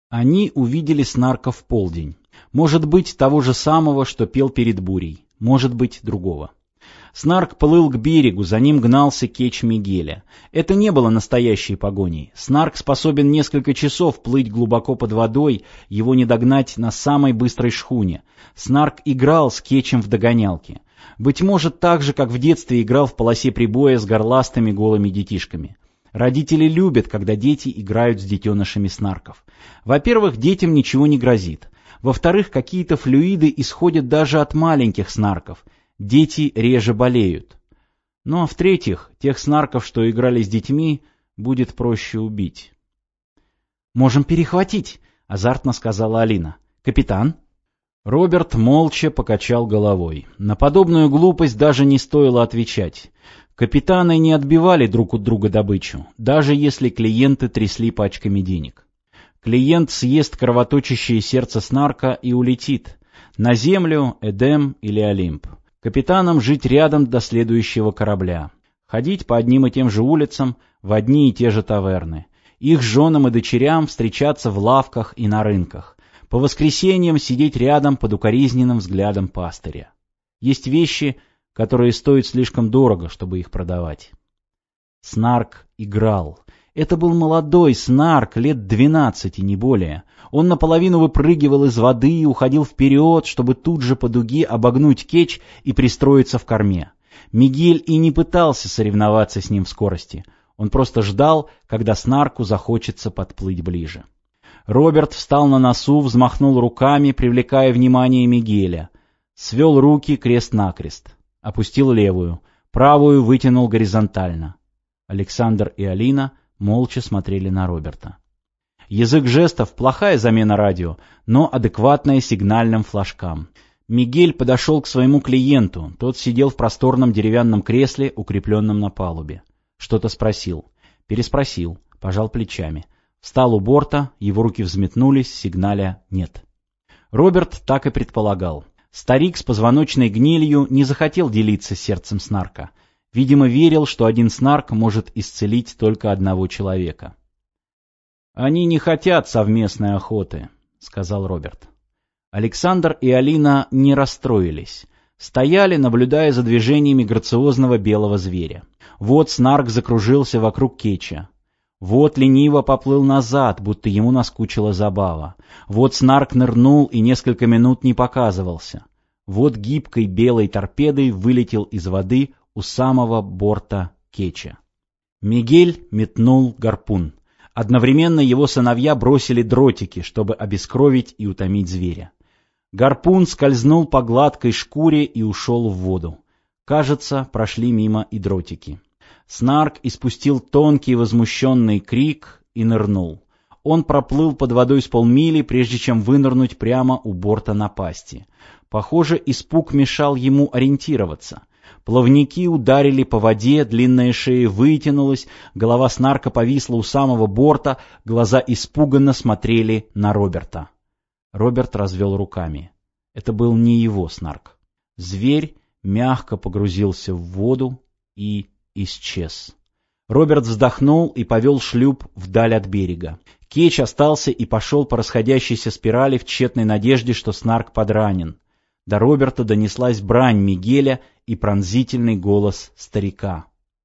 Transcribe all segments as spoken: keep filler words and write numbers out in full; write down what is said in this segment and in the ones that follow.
Они увидели снарка в полдень. Может быть, того же самого, что пел перед бурей. Может быть, другого. Снарк плыл к берегу, за ним гнался кетч Мигеля. Это не было настоящей погоней. Снарк способен несколько часов плыть глубоко под водой, его не догнать на самой быстрой шхуне. Снарк играл с кетчем в догонялки. Быть может, так же, как в детстве играл в полосе прибоя с горластыми голыми детишками. Родители любят, когда дети играют с детенышами снарков. Во-первых, детям ничего не грозит. Во-вторых, какие-то флюиды исходят даже от маленьких снарков. Дети реже болеют. Ну а в-третьих, тех снарков, что играли с детьми, будет проще убить. «Можем перехватить», — азартно сказала Алина. «Капитан?» Роберт молча покачал головой. На подобную глупость даже не стоило отвечать. Капитаны не отбивали друг у друга добычу, даже если клиенты трясли пачками денег. Клиент съест кровоточащее сердце снарка и улетит. На землю, Эдем или Олимп. Капитанам жить рядом до следующего корабля. Ходить по одним и тем же улицам, в одни и те же таверны. Их женам и дочерям встречаться в лавках и на рынках. По воскресеньям сидеть рядом под укоризненным взглядом пастыря. Есть вещи, которые стоят слишком дорого, чтобы их продавать. Снарк играл. Это был молодой снарк, лет двенадцати, не более. Он наполовину выпрыгивал из воды и уходил вперед, чтобы тут же по дуге обогнуть кетч и пристроиться в корме. Мигель и не пытался соревноваться с ним в скорости. Он просто ждал, когда снарку захочется подплыть ближе. Роберт встал на носу, взмахнул руками, привлекая внимание Мигеля. Свел руки крест-накрест. Опустил левую. Правую вытянул горизонтально. Александр и Алина молча смотрели на Роберта. Язык жестов — плохая замена радио, но адекватная сигнальным флажкам. Мигель подошел к своему клиенту. Тот сидел в просторном деревянном кресле, укрепленном на палубе. Что-то спросил. Переспросил. Пожал плечами. Встал у борта, его руки взметнулись, сигналя нет. Роберт так и предполагал. Старик с позвоночной гнилью не захотел делиться сердцем снарка. Видимо, верил, что один снарк может исцелить только одного человека. «Они не хотят совместной охоты», — сказал Роберт. Александр и Алина не расстроились. Стояли, наблюдая за движениями грациозного белого зверя. Вот снарк закружился вокруг кетча. Вот лениво поплыл назад, будто ему наскучила забава. Вот снарк нырнул и несколько минут не показывался. Вот гибкой белой торпедой вылетел из воды у самого борта кетча. Мигель метнул гарпун. Одновременно его сыновья бросили дротики, чтобы обескровить и утомить зверя. Гарпун скользнул по гладкой шкуре и ушел в воду. Кажется, прошли мимо и дротики. Снарк испустил тонкий возмущенный крик и нырнул. Он проплыл под водой с полмили, прежде чем вынырнуть прямо у борта напасти. Похоже, испуг мешал ему ориентироваться. Плавники ударили по воде, длинная шея вытянулась, голова снарка повисла у самого борта, глаза испуганно смотрели на Роберта. Роберт развел руками. Это был не его снарк. Зверь мягко погрузился в воду и исчез. Роберт вздохнул и повел шлюп вдаль от берега. Кетч остался и пошел по расходящейся спирали в тщетной надежде, что снарк подранен. До Роберта донеслась брань Мигеля и пронзительный голос старика.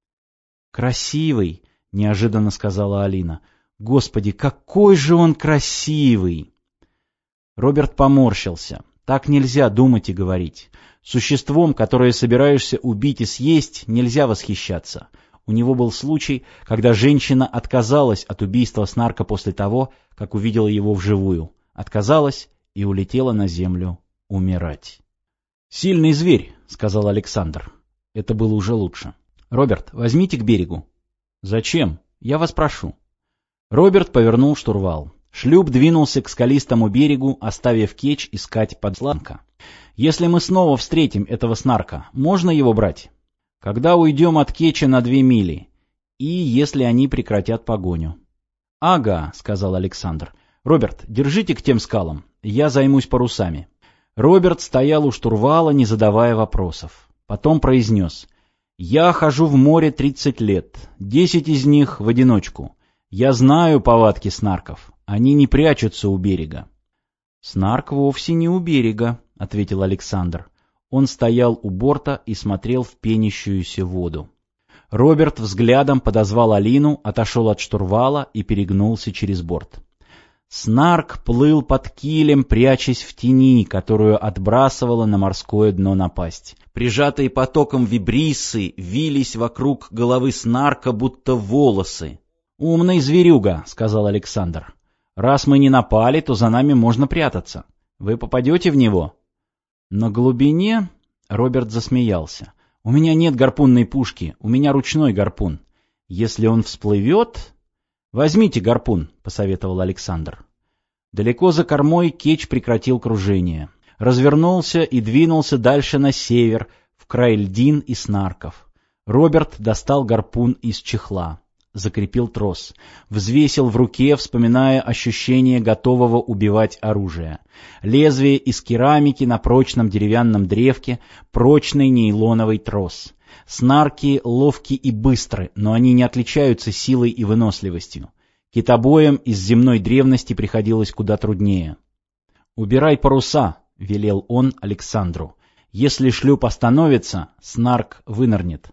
«Красивый!» — неожиданно сказала Алина. «Господи, какой же он красивый!» Роберт поморщился. Так нельзя думать и говорить. Существом, которое собираешься убить и съесть, нельзя восхищаться. У него был случай, когда женщина отказалась от убийства снарка после того, как увидела его вживую. Отказалась и улетела на землю умирать. «Сильный зверь», — сказал Александр. Это было уже лучше. «Роберт, возьмите к берегу». «Зачем? Я вас прошу». Роберт повернул штурвал. Шлюп двинулся к скалистому берегу, оставив кетч искать подсланка. «Если мы снова встретим этого снарка, можно его брать?» «Когда уйдем от кетча на две мили. И если они прекратят погоню». «Ага», — сказал Александр. «Роберт, держите к тем скалам. Я займусь парусами». Роберт стоял у штурвала, не задавая вопросов. Потом произнес. «Я хожу в море тридцать лет. Десять из них в одиночку. Я знаю повадки снарков. Они не прячутся у берега». «Снарк вовсе не у берега», — ответил Александр. Он стоял у борта и смотрел в пенящуюся воду. Роберт взглядом подозвал Алину, отошел от штурвала и перегнулся через борт. Снарк плыл под килем, прячась в тени, которую отбрасывала на морское дно напасть. Прижатые потоком вибриссы вились вокруг головы Снарка, будто волосы. «Умный зверюга», — сказал Александр. «Раз мы не напали, то за нами можно прятаться. Вы попадете в него?» «На глубине...» — Роберт засмеялся. «У меня нет гарпунной пушки, у меня ручной гарпун. Если он всплывет...» «Возьмите гарпун», — посоветовал Александр. Далеко за кормой Кетч прекратил кружение. Развернулся и двинулся дальше на север, в край льдин и снарков. Роберт достал гарпун из чехла. Закрепил трос. Взвесил в руке, вспоминая ощущение готового убивать оружия. Лезвие из керамики на прочном деревянном древке, прочный нейлоновый трос. Снарки ловки и быстры, но они не отличаются силой и выносливостью. Китобоям из земной древности приходилось куда труднее. «Убирай паруса», — велел он Александру. «Если шлюп остановится, снарк вынырнет».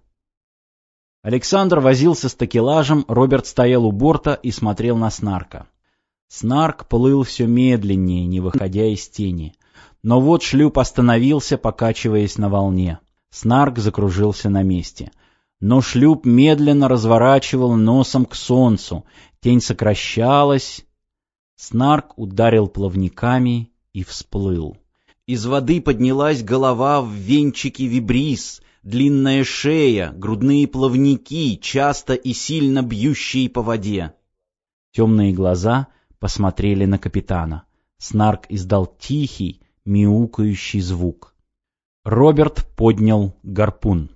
Александр возился с такелажем, Роберт стоял у борта и смотрел на снарка. Снарк плыл все медленнее, не выходя из тени. Но вот шлюп остановился, покачиваясь на волне. Снарк закружился на месте. Но шлюп медленно разворачивал носом к солнцу. Тень сокращалась. Снарк ударил плавниками и всплыл. Из воды поднялась голова в венчике вибрис, длинная шея, грудные плавники, часто и сильно бьющие по воде. Темные глаза посмотрели на капитана. Снарк издал тихий, мяукающий звук. Роберт поднял гарпун.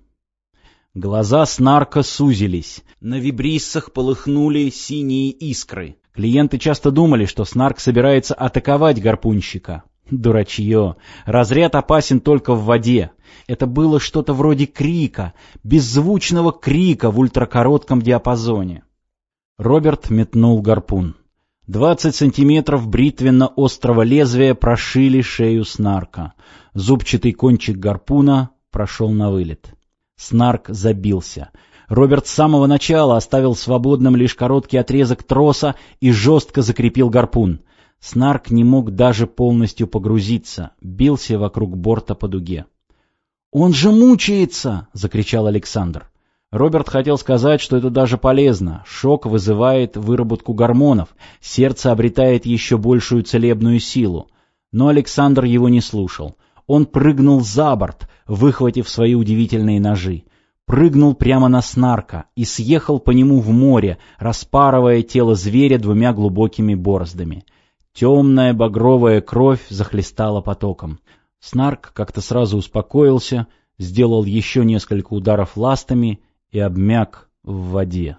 Глаза Снарка сузились. На вибриссах полыхнули синие искры. Клиенты часто думали, что Снарк собирается атаковать гарпунщика. Дурачье. Разряд опасен только в воде. Это было что-то вроде крика, беззвучного крика в ультракоротком диапазоне. Роберт метнул гарпун. Двадцать сантиметров бритвенно-острого лезвия прошили шею Снарка. Зубчатый кончик гарпуна прошел на вылет. Снарк забился. Роберт с самого начала оставил свободным лишь короткий отрезок троса и жестко закрепил гарпун. Снарк не мог даже полностью погрузиться, бился вокруг борта по дуге. «Он же мучается!» — закричал Александр. Роберт хотел сказать, что это даже полезно. Шок вызывает выработку гормонов, сердце обретает еще большую целебную силу. Но Александр его не слушал. Он прыгнул за борт, выхватив свои удивительные ножи. Прыгнул прямо на Снарка и съехал по нему в море, распарывая тело зверя двумя глубокими бороздами. Темная багровая кровь захлестала потоком. Снарк как-то сразу успокоился, сделал еще несколько ударов ластами и обмяк в воде.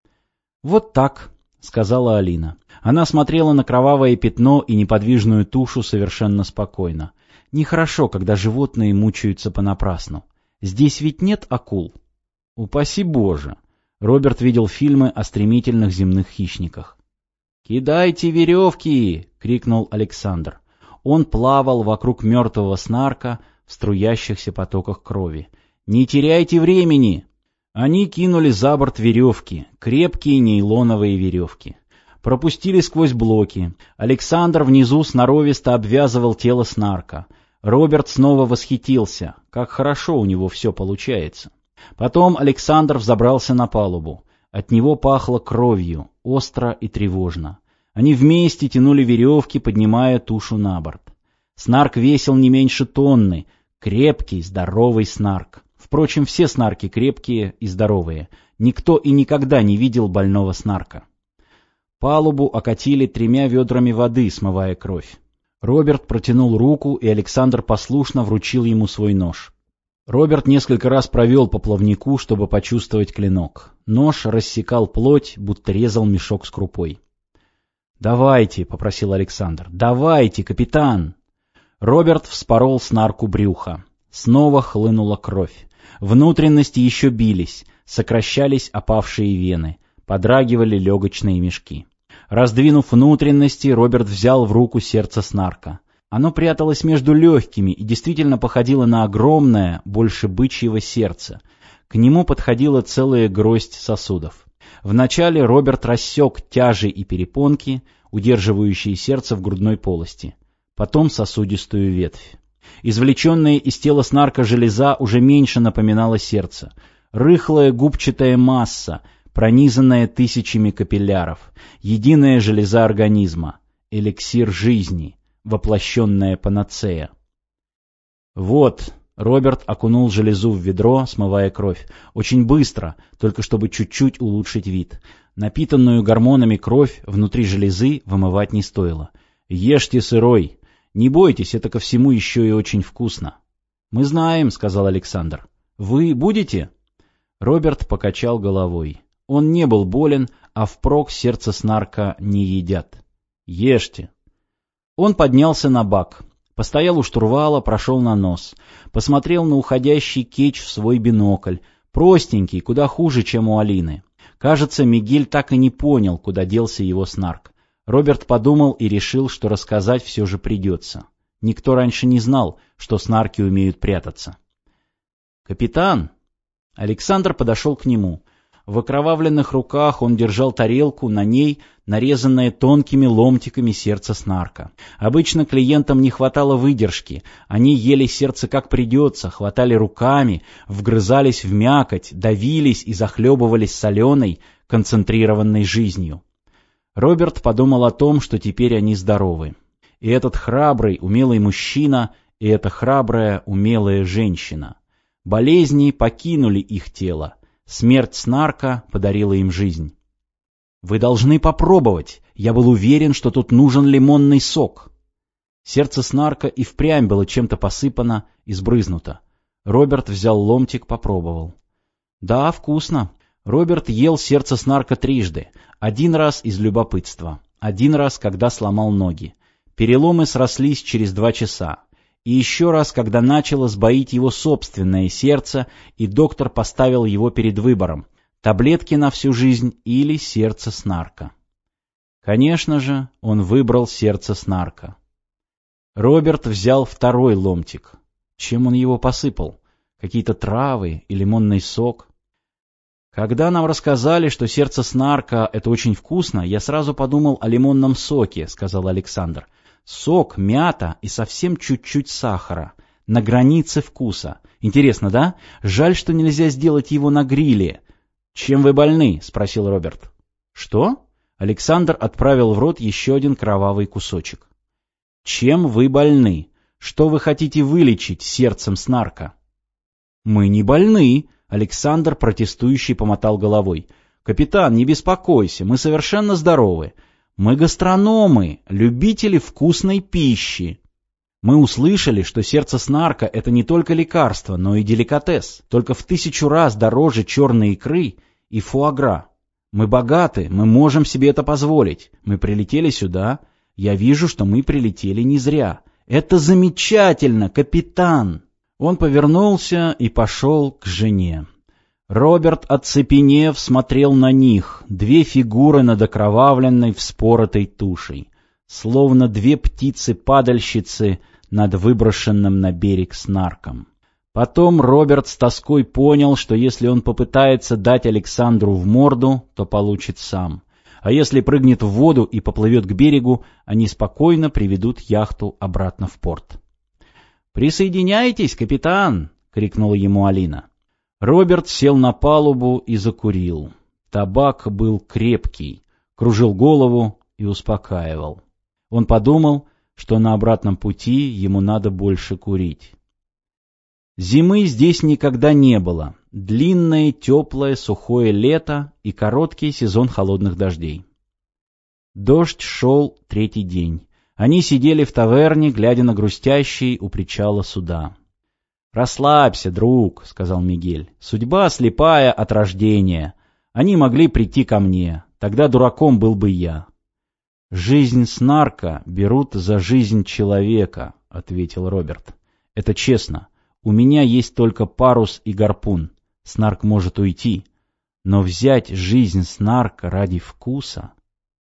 «Вот так», — сказала Алина. Она смотрела на кровавое пятно и неподвижную тушу совершенно спокойно. Нехорошо, когда животные мучаются понапрасну. Здесь ведь нет акул. Упаси Боже! Роберт видел фильмы о стремительных земных хищниках. «Кидайте веревки!» — крикнул Александр. Он плавал вокруг мертвого Снарка в струящихся потоках крови. «Не теряйте времени!» Они кинули за борт веревки, крепкие нейлоновые веревки. Пропустили сквозь блоки. Александр внизу сноровисто обвязывал тело Снарка. Роберт снова восхитился, как хорошо у него все получается. Потом Александр взобрался на палубу. От него пахло кровью, остро и тревожно. Они вместе тянули веревки, поднимая тушу на борт. Снарк весил не меньше тонны, крепкий, здоровый Снарк. Впрочем, все Снарки крепкие и здоровые. Никто и никогда не видел больного Снарка. Палубу окатили тремя ведрами воды, смывая кровь. Роберт протянул руку, и Александр послушно вручил ему свой нож. Роберт несколько раз провел по плавнику, чтобы почувствовать клинок. Нож рассекал плоть, будто резал мешок с крупой. «Давайте», — попросил Александр, — «давайте, капитан!» Роберт вспорол Снарку брюхо. Снова хлынула кровь. Внутренности еще бились, сокращались опавшие вены, подрагивали легочные мешки. Раздвинув внутренности, Роберт взял в руку сердце Снарка. Оно пряталось между легкими и действительно походило на огромное, больше бычьего сердце. К нему подходила целая гроздь сосудов. Вначале Роберт рассек тяжи и перепонки, удерживающие сердце в грудной полости. Потом сосудистую ветвь. Извлеченная из тела Снарка железа уже меньше напоминала сердце. Рыхлая губчатая масса, пронизанная тысячами капилляров. Единая железа организма. Эликсир жизни. Воплощенная панацея. Вот... Роберт окунул железу в ведро, смывая кровь. Очень быстро, только чтобы чуть-чуть улучшить вид. Напитанную гормонами кровь внутри железы вымывать не стоило. «Ешьте сырой. Не бойтесь, это ко всему еще и очень вкусно». «Мы знаем», — сказал Александр. «Вы будете?» Роберт покачал головой. Он не был болен, а впрок сердце Снарка не едят. «Ешьте». Он поднялся на бак. Постоял у штурвала, прошел на нос. Посмотрел на уходящий кетч в свой бинокль. Простенький, куда хуже, чем у Алины. Кажется, Мигель так и не понял, куда делся его Снарк. Роберт подумал и решил, что рассказать все же придется. Никто раньше не знал, что Снарки умеют прятаться. «Капитан!» Александр подошел к нему. В окровавленных руках он держал тарелку, на ней нарезанное тонкими ломтиками сердце Снарка. Обычно клиентам не хватало выдержки. Они ели сердце как придется, хватали руками, вгрызались в мякоть, давились и захлебывались соленой, концентрированной жизнью. Роберт подумал о том, что теперь они здоровы. И этот храбрый, умелый мужчина, и эта храбрая, умелая женщина. Болезни покинули их тело. Смерть Снарка подарила им жизнь. «Вы должны попробовать. Я был уверен, что тут нужен лимонный сок». Сердце Снарка и впрямь было чем-то посыпано и сбрызнуто. Роберт взял ломтик, попробовал. Да, вкусно. Роберт ел сердце Снарка трижды. Один раз из любопытства. Один раз, когда сломал ноги. Переломы срослись через два часа. И еще раз, когда начало сбоить его собственное сердце, и доктор поставил его перед выбором — таблетки на всю жизнь или сердце Снарка. Конечно же, он выбрал сердце Снарка. Роберт взял второй ломтик. Чем он его посыпал? Какие-то травы и лимонный сок? Когда нам рассказали, что сердце Снарка — это очень вкусно, я сразу подумал о лимонном соке, — сказал Александр. Сок, мята и совсем чуть-чуть сахара. На границе вкуса. Интересно, да? Жаль, что нельзя сделать его на гриле. «Чем вы больны?» — спросил Роберт. «Что?» Александр отправил в рот еще один кровавый кусочек. «Чем вы больны? Что вы хотите вылечить сердцем Снарка?» «Мы не больны», — Александр протестующий помотал головой. «Капитан, не беспокойся, мы совершенно здоровы. Мы гастрономы, любители вкусной пищи. Мы услышали, что сердце Снарка — это не только лекарство, но и деликатес, только в тысячу раз дороже черной икры и фуагра. Мы богаты, мы можем себе это позволить. Мы прилетели сюда. Я вижу, что мы прилетели не зря. Это замечательно, капитан!» Он повернулся и пошел к жене. Роберт, оцепенев, смотрел на них, две фигуры над окровавленной вспоротой тушей, словно две птицы-падальщицы над выброшенным на берег Снарком. Потом Роберт с тоской понял, что если он попытается дать Александру в морду, то получит сам. А если прыгнет в воду и поплывет к берегу, они спокойно приведут яхту обратно в порт. «Присоединяйтесь, капитан!» — крикнула ему Алина. Роберт сел на палубу и закурил. Табак был крепкий, кружил голову и успокаивал. Он подумал, что на обратном пути ему надо больше курить. Зимы здесь никогда не было. Длинное, теплое, сухое лето и короткий сезон холодных дождей. Дождь шел третий день. Они сидели в таверне, глядя на грустящий у причала суда. «Расслабься, друг», — сказал Мигель. «Судьба слепая от рождения. Они могли прийти ко мне. Тогда дураком был бы я». «Жизнь Снарка берут за жизнь человека», — ответил Роберт. «Это честно. У меня есть только парус и гарпун. Снарк может уйти. Но взять жизнь Снарка ради вкуса...»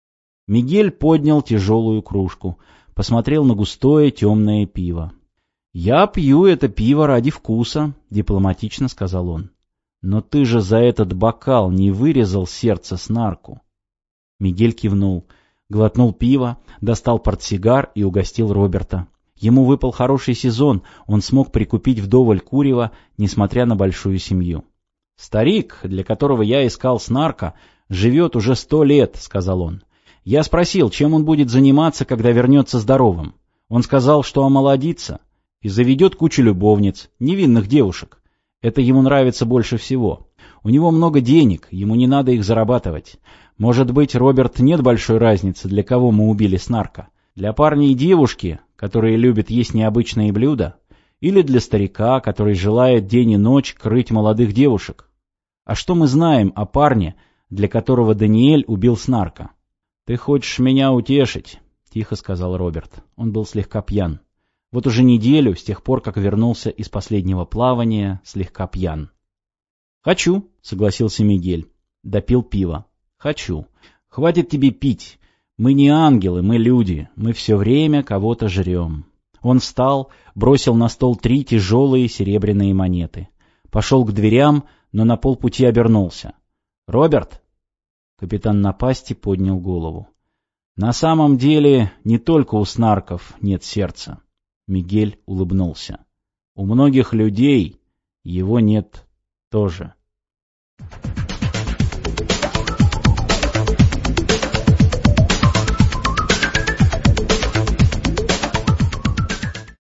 Мигель поднял тяжелую кружку, посмотрел на густое темное пиво. «Я пью это пиво ради вкуса», — дипломатично сказал он. «Но ты же за этот бокал не вырезал сердце Снарку». Мигель кивнул, глотнул пиво, достал портсигар и угостил Роберта. Ему выпал хороший сезон, он смог прикупить вдоволь курева, несмотря на большую семью. «Старик, для которого я искал Снарка, живет уже сто лет», — сказал он. «Я спросил, чем он будет заниматься, когда вернется здоровым. Он сказал, что омолодится и заведет кучу любовниц, невинных девушек. Это ему нравится больше всего. У него много денег, ему не надо их зарабатывать. Может быть, Роберт, нет большой разницы, для кого мы убили Снарка? Для парня и девушки, которые любят есть необычные блюда, или для старика, который желает день и ночь крыть молодых девушек? А что мы знаем о парне, для которого Даниэль убил Снарка?» «Ты хочешь меня утешить?» — тихо сказал Роберт. Он был слегка пьян. Вот уже неделю, с тех пор, как вернулся из последнего плавания, слегка пьян. «Хочу», — согласился Мигель. Допил пиво. «Хочу. Хватит тебе пить. Мы не ангелы, мы люди. Мы все время кого-то жрем». Он встал, бросил на стол три тяжелые серебряные монеты. Пошел к дверям, но на полпути обернулся. «Роберт!» Капитан напасти поднял голову. «На самом деле, не только у Снарков нет сердца». Мигель улыбнулся. «У многих людей его нет тоже».